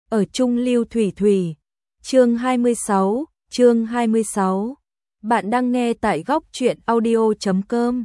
ở Trung Lưu Thủy Thủy. Chương 26. Bạn đang nghe tại góc truyện audio.com.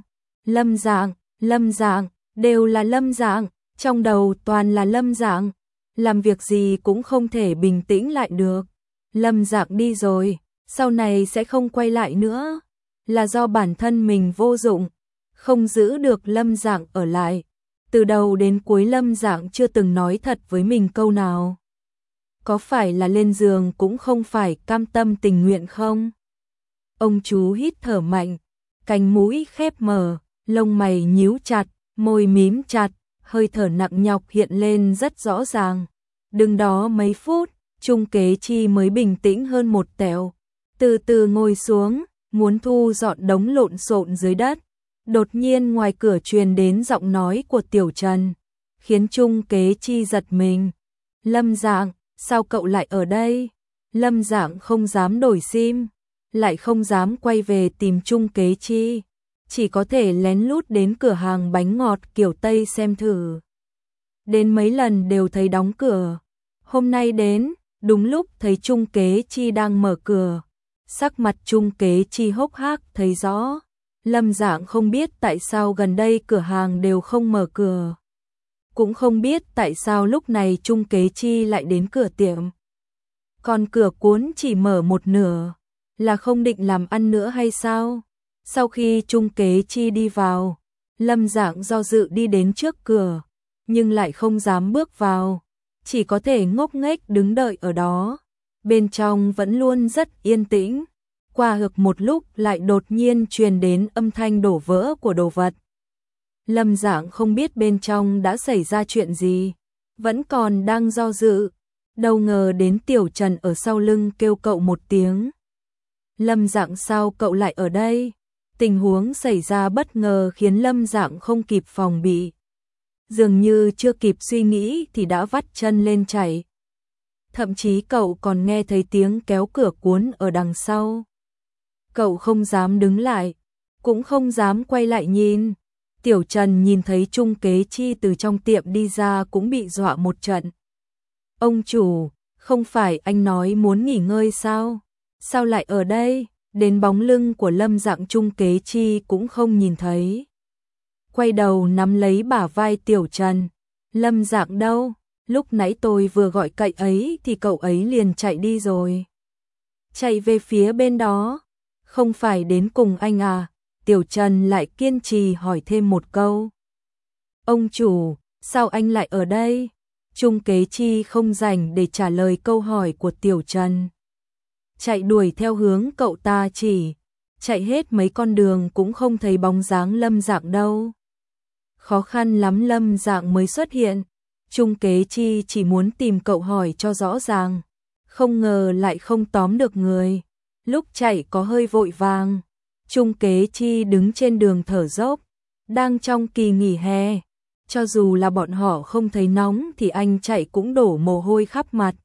Lâm Dạng, đều là Lâm Dạng, trong đầu toàn là Lâm Dạng, làm việc gì cũng không thể bình tĩnh lại được. Lâm Dạng đi rồi, sau này sẽ không quay lại nữa, là do bản thân mình vô dụng, không giữ được Lâm Dạng ở lại. Từ đầu đến cuối Lâm Dạng chưa từng nói thật với mình câu nào. Có phải là lên giường cũng không phải cam tâm tình nguyện không? Ông chú hít thở mạnh, cánh mũi khép mở, lông mày nhíu chặt, môi mím chặt, hơi thở nặng nhọc hiện lên rất rõ ràng. Đứng đó mấy phút, Trung Kế Chi mới bình tĩnh hơn một tẹo, từ từ ngồi xuống, muốn thu dọn đống lộn xộn dưới đất. Đột nhiên ngoài cửa truyền đến giọng nói của Tiểu Trần, khiến Trung Kế Chi giật mình. Lâm Dạng, sao cậu lại ở đây? Lâm Dạng không dám đổi sim, lại không dám quay về tìm Trung Kế Chi, chỉ có thể lén lút đến cửa hàng bánh ngọt kiểu Tây xem thử. Đến mấy lần đều thấy đóng cửa. Hôm nay đến, đúng lúc thấy Trung Kế Chi đang mở cửa. Sắc mặt Trung Kế Chi hốc hác thấy rõ. Lâm Dạng không biết tại sao gần đây cửa hàng đều không mở cửa. Cũng không biết tại sao lúc này Trung Kế Chi lại đến cửa tiệm. Còn cửa cuốn chỉ mở một nửa, là không định làm ăn nữa hay sao? Sau khi Trung Kế Chi đi vào, Lâm Dạng do dự đi đến trước cửa, nhưng lại không dám bước vào, chỉ có thể ngốc nghếch đứng đợi ở đó. Bên trong vẫn luôn rất yên tĩnh. Qua được một lúc lại đột nhiên truyền đến âm thanh đổ vỡ của đồ vật. Lâm Dạng không biết bên trong đã xảy ra chuyện gì, vẫn còn đang do dự, đâu ngờ đến Tiểu Trần ở sau lưng kêu cậu một tiếng. Lâm Dạng, sao cậu lại ở đây? Tình huống xảy ra bất ngờ khiến Lâm Dạng không kịp phòng bị. Dường như chưa kịp suy nghĩ thì đã vắt chân lên chạy. Thậm chí cậu còn nghe thấy tiếng kéo cửa cuốn ở đằng sau. Cậu không dám đứng lại, cũng không dám quay lại nhìn. Tiểu Trần nhìn thấy Trung Kế Chi từ trong tiệm đi ra cũng bị dọa một trận. Ông chủ, không phải anh nói muốn nghỉ ngơi sao? Sao lại ở đây? Đến bóng lưng của Lâm Dạng Trung Kế Chi cũng không nhìn thấy. Quay đầu nắm lấy bả vai Tiểu Trần. Lâm Dạng đâu? Lúc nãy tôi vừa gọi cậy ấy thì cậu ấy liền chạy đi rồi. Chạy về phía bên đó. Không phải đến cùng anh à? Tiểu Trần lại kiên trì hỏi thêm một câu. Ông chủ, sao anh lại ở đây? Trung Kế Chi không rảnh để trả lời câu hỏi của Tiểu Trần. Chạy đuổi theo hướng cậu ta chỉ, chạy hết mấy con đường cũng không thấy bóng dáng Lâm Dạng đâu. Khó khăn lắm Lâm Dạng mới xuất hiện. Trung Kế Chi chỉ muốn tìm cậu hỏi cho rõ ràng, không ngờ lại không tóm được người. Lúc chạy có hơi vội vàng. Trung Kế Chi đứng trên đường thở dốc, đang trong kỳ nghỉ hè. Cho dù là bọn họ không thấy nóng thì anh chạy cũng đổ mồ hôi khắp mặt.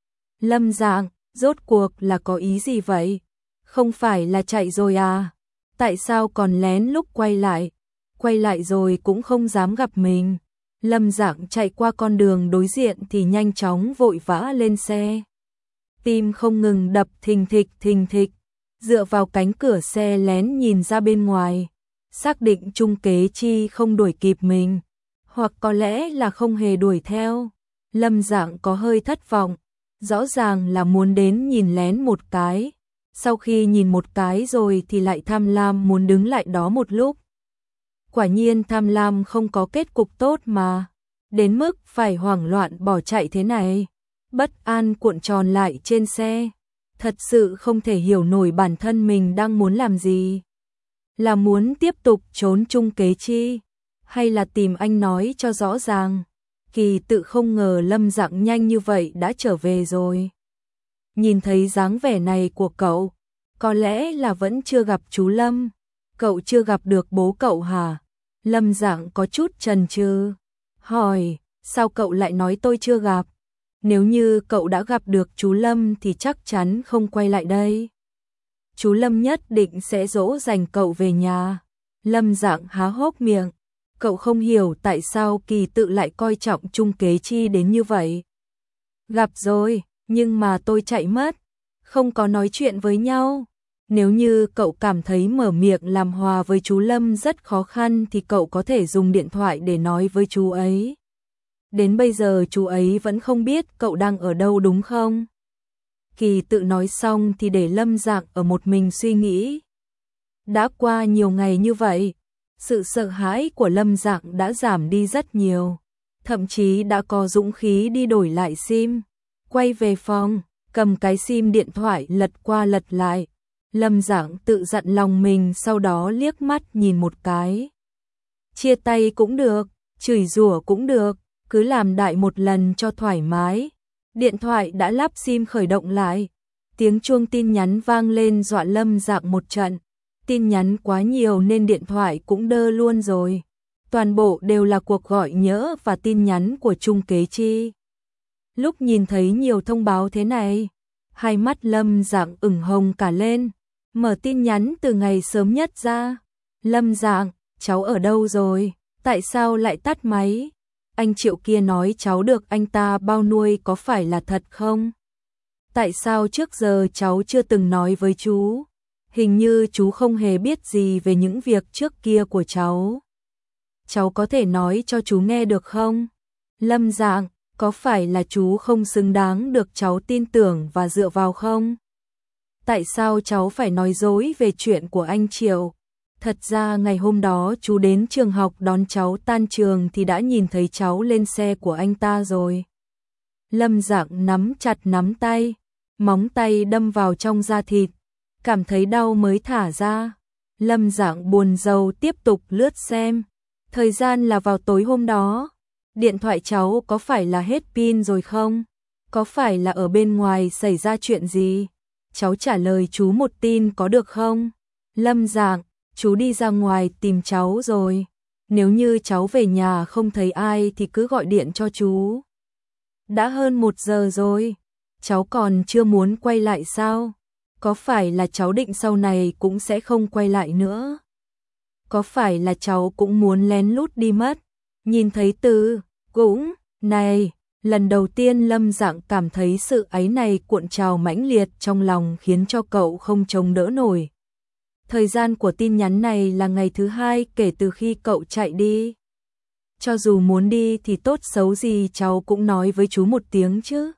Lâm Dạng, rốt cuộc là có ý gì vậy? Không phải là chạy rồi à? Tại sao còn lén lúc quay lại? Quay lại rồi cũng không dám gặp mình. Lâm Dạng chạy qua con đường đối diện thì nhanh chóng vội vã lên xe. Tim không ngừng đập thình thịch, dựa vào cánh cửa xe lén nhìn ra bên ngoài, xác định Trung Kế Chi không đuổi kịp mình, hoặc có lẽ là không hề đuổi theo. Lâm Dạng có hơi thất vọng, rõ ràng là muốn đến nhìn lén một cái, sau khi nhìn một cái rồi thì lại tham lam muốn đứng lại đó một lúc. Quả nhiên tham lam không có kết cục tốt mà, đến mức phải hoảng loạn bỏ chạy thế này. Bất an cuộn tròn lại trên xe, thật sự không thể hiểu nổi bản thân mình đang muốn làm gì. Là muốn tiếp tục trốn Trung Kế Chi, hay là tìm anh nói cho rõ ràng. Kỳ tự không ngờ Lâm Dạng nhanh như vậy đã trở về rồi. Nhìn thấy dáng vẻ này của cậu, có lẽ là vẫn chưa gặp chú Lâm. Cậu chưa gặp được bố cậu hả? Lâm Dạng có chút chần chừ, hỏi, sao cậu lại nói tôi chưa gặp? Nếu như cậu đã gặp được chú Lâm thì chắc chắn không quay lại đây. Chú Lâm nhất định sẽ dỗ dành cậu về nhà. Lâm Dạng há hốc miệng. Cậu không hiểu tại sao Kỳ tự lại coi trọng Trung Kế Chi đến như vậy. Gặp rồi, nhưng mà tôi chạy mất, không có nói chuyện với nhau. Nếu như cậu cảm thấy mở miệng làm hòa với chú Lâm rất khó khăn thì cậu có thể dùng điện thoại để nói với chú ấy. Đến bây giờ chú ấy vẫn không biết cậu đang ở đâu đúng không? Kỳ tự nói xong thì để Lâm Dạng ở một mình suy nghĩ. Đã qua nhiều ngày như vậy, sự sợ hãi của Lâm Dạng đã giảm đi rất nhiều. Thậm chí đã có dũng khí đi đổi lại SIM. Quay về phòng, cầm cái SIM điện thoại lật qua lật lại. Lâm Dạng tự dặn lòng mình, sau đó liếc mắt nhìn một cái. Chia tay cũng được, chửi rủa cũng được, cứ làm đại một lần cho thoải mái. Điện thoại đã lắp SIM khởi động lại. Tiếng chuông tin nhắn vang lên dọa Lâm Dạng một trận. Tin nhắn quá nhiều nên điện thoại cũng đơ luôn rồi. Toàn bộ đều là cuộc gọi nhỡ và tin nhắn của Trung Kế Chi. Lúc nhìn thấy nhiều thông báo thế này, hai mắt Lâm Dạng ửng hồng cả lên. Mở tin nhắn từ ngày sớm nhất ra. Lâm Dạng, cháu ở đâu rồi? Tại sao lại tắt máy? Anh Triệu kia nói cháu được anh ta bao nuôi có phải là thật không? Tại sao trước giờ cháu chưa từng nói với chú? Hình như chú không hề biết gì về những việc trước kia của cháu. Cháu có thể nói cho chú nghe được không? Lâm Dạng, có phải là chú không xứng đáng được cháu tin tưởng và dựa vào không? Tại sao cháu phải nói dối về chuyện của anh Triệu? Thật ra ngày hôm đó chú đến trường học đón cháu tan trường thì đã nhìn thấy cháu lên xe của anh ta rồi. Lâm Dạng nắm chặt nắm tay, móng tay đâm vào trong da thịt, cảm thấy đau mới thả ra. Lâm Dạng buồn rầu tiếp tục lướt xem. Thời gian là vào tối hôm đó. Điện thoại cháu có phải là hết pin rồi không? Có phải là ở bên ngoài xảy ra chuyện gì? Cháu trả lời chú một tin có được không? Lâm Dạng, chú đi ra ngoài tìm cháu rồi. Nếu như cháu về nhà không thấy ai thì cứ gọi điện cho chú. Đã hơn 1 giờ rồi. Cháu còn chưa muốn quay lại sao? Có phải là cháu định sau này cũng sẽ không quay lại nữa? Có phải là cháu cũng muốn lén lút đi mất? Nhìn thấy Từ, cũng, này, lần đầu tiên Lâm Dạng cảm thấy sự áy này cuộn trào mãnh liệt trong lòng khiến cho cậu không chống đỡ nổi. Thời gian của tin nhắn này là ngày thứ 2 kể từ khi cậu chạy đi. Cho dù muốn đi thì tốt xấu gì cháu cũng nói với chú một tiếng chứ.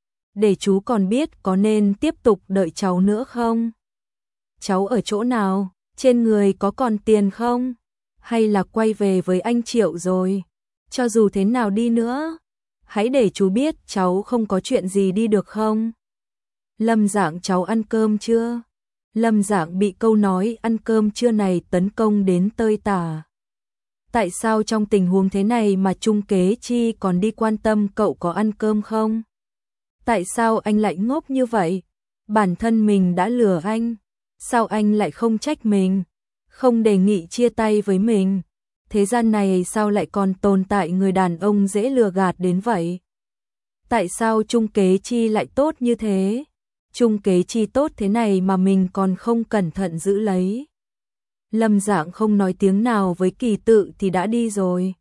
Để chú còn biết có nên tiếp tục đợi cháu nữa không? Cháu ở chỗ nào? Trên người có còn tiền không? Hay là quay về với anh Triệu rồi? Cho dù thế nào đi nữa, hãy để chú biết cháu không có chuyện gì đi được không? Lâm Dạng, cháu ăn cơm chưa? Lâm Dạng bị câu nói ăn cơm chưa này tấn công đến tơi tả. Tại sao trong tình huống thế này mà Trung Kế Chi còn đi quan tâm cậu có ăn cơm không? Tại sao anh lại ngốc như vậy? Bản thân mình đã lừa anh, sao anh lại không trách mình, không đề nghị chia tay với mình? Thế gian này sao lại còn tồn tại người đàn ông dễ lừa gạt đến vậy? Tại sao Trung Kế Chi lại tốt như thế? Trung Kế Chi tốt thế này mà mình còn không cẩn thận giữ lấy. Lâm Dạng không nói tiếng nào với Kỳ Tự thì đã đi rồi.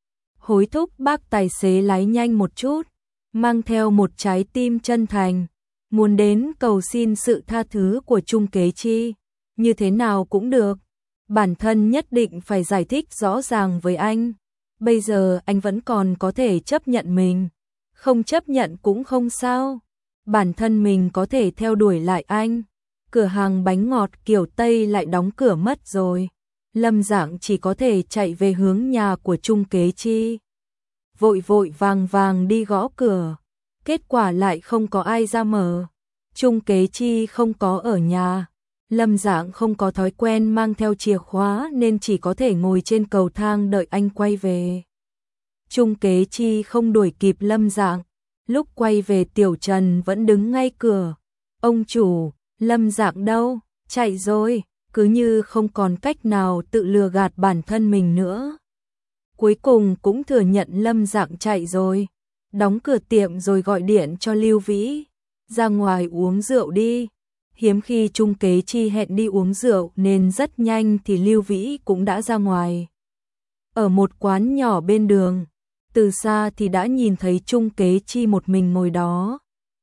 Hối thúc bác tài xế lái nhanh một chút, mang theo một trái tim chân thành, muốn đến cầu xin sự tha thứ của Trung Kế Chi. Như thế nào cũng được, bản thân nhất định phải giải thích rõ ràng với anh. Bây giờ anh vẫn còn có thể chấp nhận mình, không chấp nhận cũng không sao. Bản thân mình có thể theo đuổi lại anh. Cửa hàng bánh ngọt kiểu Tây lại đóng cửa mất rồi. Lâm Dạng chỉ có thể chạy về hướng nhà của Trung Kế Chi. Vội vội vàng vàng đi gõ cửa. Kết quả lại không có ai ra mở. Trung Kế Chi không có ở nhà. Lâm Dạng không có thói quen mang theo chìa khóa nên chỉ có thể ngồi trên cầu thang đợi anh quay về. Trung Kế Chi không đuổi kịp Lâm Dạng. Lúc quay về Tiểu Trần vẫn đứng ngay cửa. Ông chủ, Lâm Dạng đâu? Chạy rồi. Cứ như không còn cách nào tự lừa gạt bản thân mình nữa. Cuối cùng cũng thừa nhận Lâm Dạng chạy rồi. Đóng cửa tiệm rồi gọi điện cho Lưu Vĩ. Ra ngoài uống rượu đi. Hiếm khi Trung Kế Chi hẹn đi uống rượu nên rất nhanh thì Lưu Vĩ cũng đã ra ngoài. Ở một quán nhỏ bên đường, từ xa thì đã nhìn thấy Trung Kế Chi một mình ngồi đó.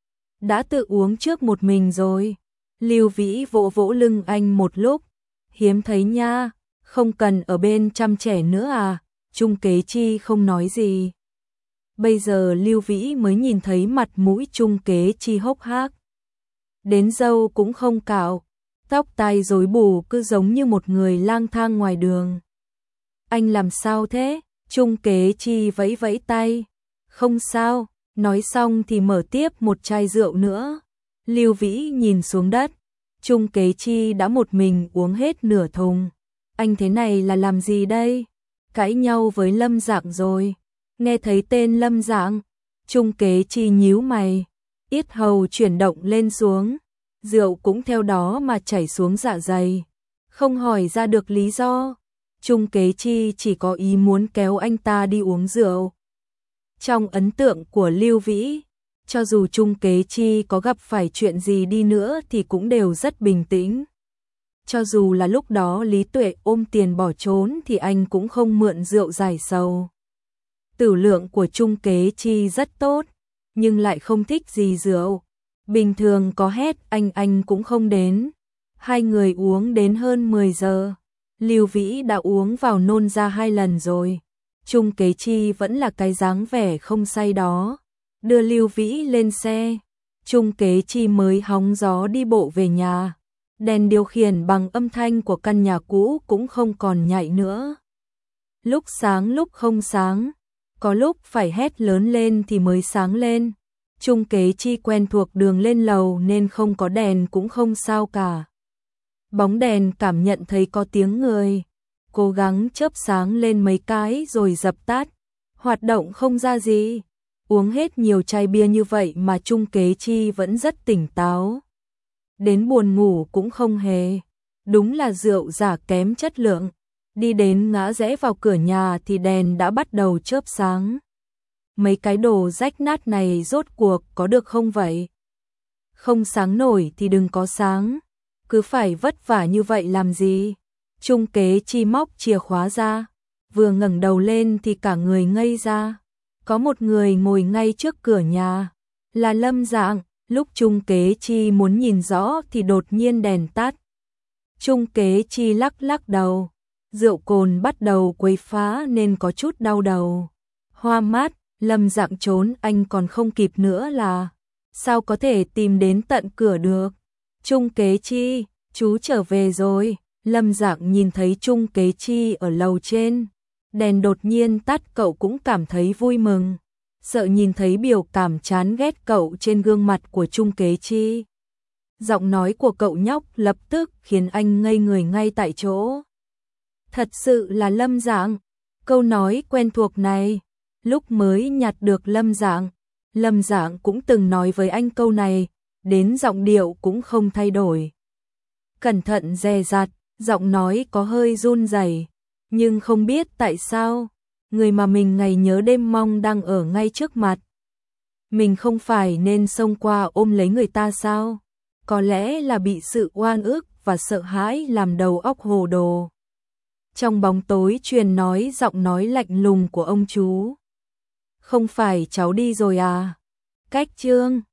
Đã tự uống trước một mình rồi. Lưu Vĩ vỗ vỗ lưng anh một lúc, hiếm thấy nha, không cần ở bên chăm trẻ nữa à? Trung Kế Chi không nói gì. Bây giờ Lưu Vĩ mới nhìn thấy mặt mũi Trung Kế Chi hốc hác. Đến râu cũng không cạo, tóc tai rối bù cứ giống như một người lang thang ngoài đường. Anh làm sao thế? Trung Kế Chi vẫy vẫy tay. Không sao, nói xong thì mở tiếp một chai rượu nữa. Lưu Vĩ nhìn xuống đất. Trung Kế Chi đã một mình uống hết nửa thùng. Anh thế này là làm gì đây? Cãi nhau với Lâm Dạng rồi. Nghe thấy tên Lâm Dạng, Trung Kế Chi nhíu mày, yết hầu chuyển động lên xuống, rượu cũng theo đó mà chảy xuống dạ dày. Không hỏi ra được lý do, Trung Kế Chi chỉ có ý muốn kéo anh ta đi uống rượu. Trong ấn tượng của Lưu Vĩ, cho dù Trung Kế Chi có gặp phải chuyện gì đi nữa thì cũng đều rất bình tĩnh. Cho dù là lúc đó Lý Tuệ ôm tiền bỏ trốn thì anh cũng không mượn rượu giải sầu. Tử lượng của Trung Kế Chi rất tốt, nhưng lại không thích gì rượu. Bình thường có hét anh cũng không đến. Hai người uống đến hơn 10 giờ. Lưu Vĩ đã uống vào nôn ra 2 lần rồi. Trung Kế Chi vẫn là cái dáng vẻ không say đó. Đưa Lưu Vĩ lên xe. Trung Kế Chi mới hóng gió đi bộ về nhà. Đèn điều khiển bằng âm thanh của căn nhà cũ cũng không còn nhạy nữa. Lúc sáng lúc không sáng. Có lúc phải hét lớn lên thì mới sáng lên. Trung Kế Chi quen thuộc đường lên lầu nên không có đèn cũng không sao cả. Bóng đèn cảm nhận thấy có tiếng người. Cố gắng chớp sáng lên mấy cái rồi dập tắt. Hoạt động không ra gì. Uống hết nhiều chai bia như vậy mà Trung Kế Chi vẫn rất tỉnh táo. Đến buồn ngủ cũng không hề. Đúng là rượu giả kém chất lượng. Đi đến ngã rẽ vào cửa nhà thì đèn đã bắt đầu chớp sáng. Mấy cái đồ rách nát này rốt cuộc có được không vậy? Không sáng nổi thì đừng có sáng. Cứ phải vất vả như vậy làm gì? Trung Kế Chi móc chìa khóa ra. Vừa ngẩng đầu lên thì cả người ngây ra. Có một người ngồi ngay trước cửa nhà. Là Lâm Dạng. Lúc Trung Kế Chi muốn nhìn rõ thì đột nhiên đèn tắt. Trung Kế Chi lắc lắc đầu. Rượu cồn bắt đầu quấy phá nên có chút đau đầu. Hoa mắt, Lâm Dạng trốn anh còn không kịp nữa là. Sao có thể tìm đến tận cửa được? Trung Kế Chi, chú trở về rồi. Lâm Dạng nhìn thấy Trung Kế Chi ở lầu trên. Đèn đột nhiên tắt cậu cũng cảm thấy vui mừng. Sợ nhìn thấy biểu cảm chán ghét cậu trên gương mặt của Trung Kế Chi. Giọng nói của cậu nhóc lập tức khiến anh ngây người ngay tại chỗ. Thật sự là Lâm Dạng. Câu nói quen thuộc này, lúc mới nhặt được Lâm Dạng cũng từng nói với anh câu này, đến giọng điệu cũng không thay đổi. Cẩn thận dè dặt, giọng nói có hơi run rẩy, nhưng không biết tại sao, người mà mình ngày nhớ đêm mong đang ở ngay trước mặt. Mình không phải nên xông qua ôm lấy người ta sao? Có lẽ là bị sự oan ức và sợ hãi làm đầu óc hồ đồ. Trong bóng tối truyền nói giọng nói lạnh lùng của ông chú. Không phải cháu đi rồi à? Cách Trương.